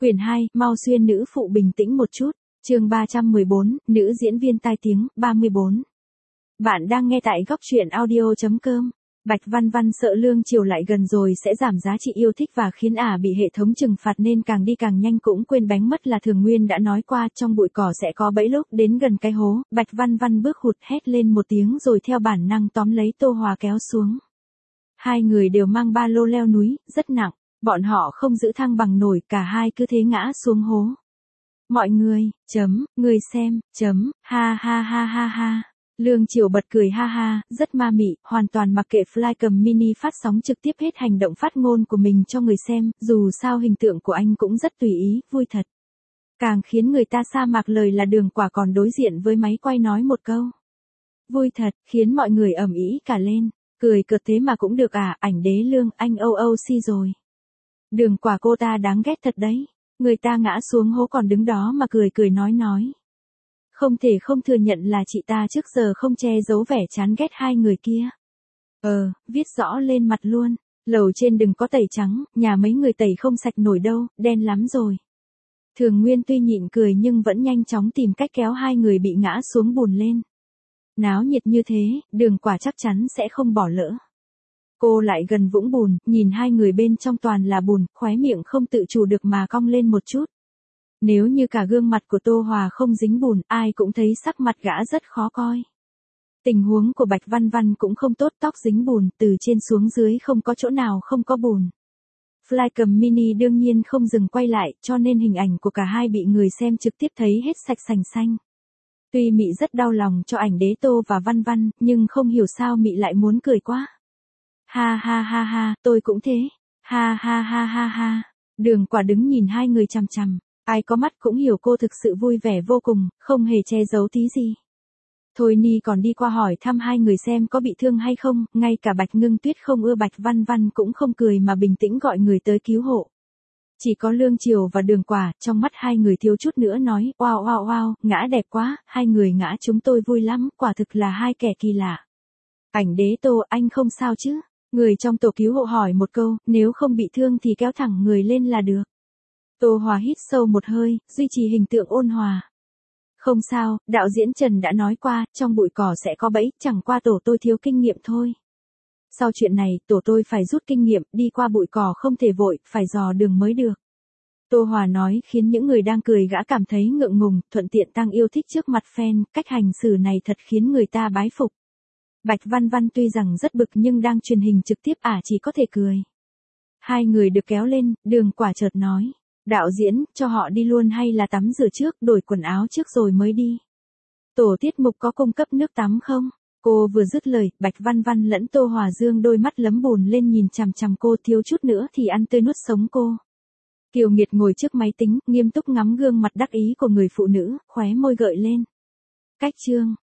Quyển 2, mau xuyên nữ phụ bình tĩnh một chút. Chương 314, nữ diễn viên tai tiếng, 34. Bạn đang nghe tại góc truyện audio.com. Bạch Văn Văn sợ lương triều lại gần rồi sẽ giảm giá trị yêu thích và khiến ả bị hệ thống trừng phạt nên càng đi càng nhanh, cũng quên bánh mất là Thường Nguyên đã nói qua trong bụi cỏ sẽ có bẫy. Lúc đến gần cái hố, Bạch Văn Văn bước hụt hét lên một tiếng rồi theo bản năng tóm lấy Tô Hòa kéo xuống. Hai người đều mang ba lô leo núi, rất nặng, bọn họ không giữ thăng bằng nổi, cả hai cứ thế ngã xuống hố. Mọi người, người xem, ha ha ha ha ha. Lương Triều bật cười ha ha, rất ma mị, hoàn toàn mặc kệ Flycam Mini phát sóng trực tiếp hết hành động phát ngôn của mình cho người xem, dù sao hình tượng của anh cũng rất tùy ý, vui thật. Càng khiến người ta sa mạc lời là Đường Quả còn đối diện với máy quay nói một câu. Vui thật, khiến mọi người ầm ĩ cả lên, cười cợt thế mà cũng được à, ảnh đế Lương, anh OOC rồi. Đường Quả cô ta đáng ghét thật đấy, người ta ngã xuống hố còn đứng đó mà cười nói. Không thể không thừa nhận là chị ta trước giờ không che giấu vẻ chán ghét hai người kia. Viết rõ lên mặt luôn, lầu trên đừng có tẩy trắng, nhà mấy người tẩy không sạch nổi đâu, đen lắm rồi. Thường Nguyên tuy nhịn cười nhưng vẫn nhanh chóng tìm cách kéo hai người bị ngã xuống bùn lên. Náo nhiệt như thế, Đường Quả chắc chắn sẽ không bỏ lỡ. Cô lại gần vũng bùn, nhìn hai người bên trong toàn là bùn, khóe miệng không tự chủ được mà cong lên một chút. Nếu như cả gương mặt của Tô Hòa không dính bùn, ai cũng thấy sắc mặt gã rất khó coi. Tình huống của Bạch Văn Văn cũng không tốt, tóc dính bùn, từ trên xuống dưới không có chỗ nào không có bùn. Flycam Mini đương nhiên không dừng quay lại, cho nên hình ảnh của cả hai bị người xem trực tiếp thấy hết sạch sành xanh. Tuy Mị rất đau lòng cho ảnh đế Tô và Văn Văn, nhưng không hiểu sao Mị lại muốn cười quá. Ha ha ha ha, tôi cũng thế. Ha ha ha ha ha. Đường Quả đứng nhìn hai người chằm chằm. Ai có mắt cũng hiểu cô thực sự vui vẻ vô cùng, không hề che giấu tí gì. Thôi Ni còn đi qua hỏi thăm hai người xem có bị thương hay không, ngay cả Bạch Ngưng Tuyết không ưa Bạch Văn Văn cũng không cười mà bình tĩnh gọi người tới cứu hộ. Chỉ có Lương Triều và Đường Quả, trong mắt hai người thiếu chút nữa nói, wow, ngã đẹp quá, hai người ngã chúng tôi vui lắm, quả thực là hai kẻ kỳ lạ. Ảnh đế Tô, anh không sao chứ? Người trong tổ cứu hộ hỏi một câu, nếu không bị thương thì kéo thẳng người lên là được. Tô Hòa hít sâu một hơi, duy trì hình tượng ôn hòa. Không sao, đạo diễn Trần đã nói qua, trong bụi cỏ sẽ có bẫy, chẳng qua tổ tôi thiếu kinh nghiệm thôi. Sau chuyện này, tổ tôi phải rút kinh nghiệm, đi qua bụi cỏ không thể vội, phải dò đường mới được. Tô Hòa nói khiến những người đang cười gã cảm thấy ngượng ngùng, thuận tiện tăng yêu thích trước mặt fan, cách hành xử này thật khiến người ta bái phục. Bạch Văn Văn tuy rằng rất bực nhưng đang truyền hình trực tiếp chỉ có thể cười. Hai người được kéo lên, Đường Quả chợt nói. Đạo diễn, cho họ đi luôn hay là tắm rửa trước, đổi quần áo trước rồi mới đi? Tổ tiết mục có cung cấp nước tắm không? Cô vừa dứt lời, Bạch Văn Văn lẫn Tô Hòa dương đôi mắt lấm bùn lên nhìn chằm chằm cô, thiếu chút nữa thì ăn tươi nuốt sống cô. Kiều Nghiệt ngồi trước máy tính, nghiêm túc ngắm gương mặt đắc ý của người phụ nữ, khóe môi gợi lên. Cách chương.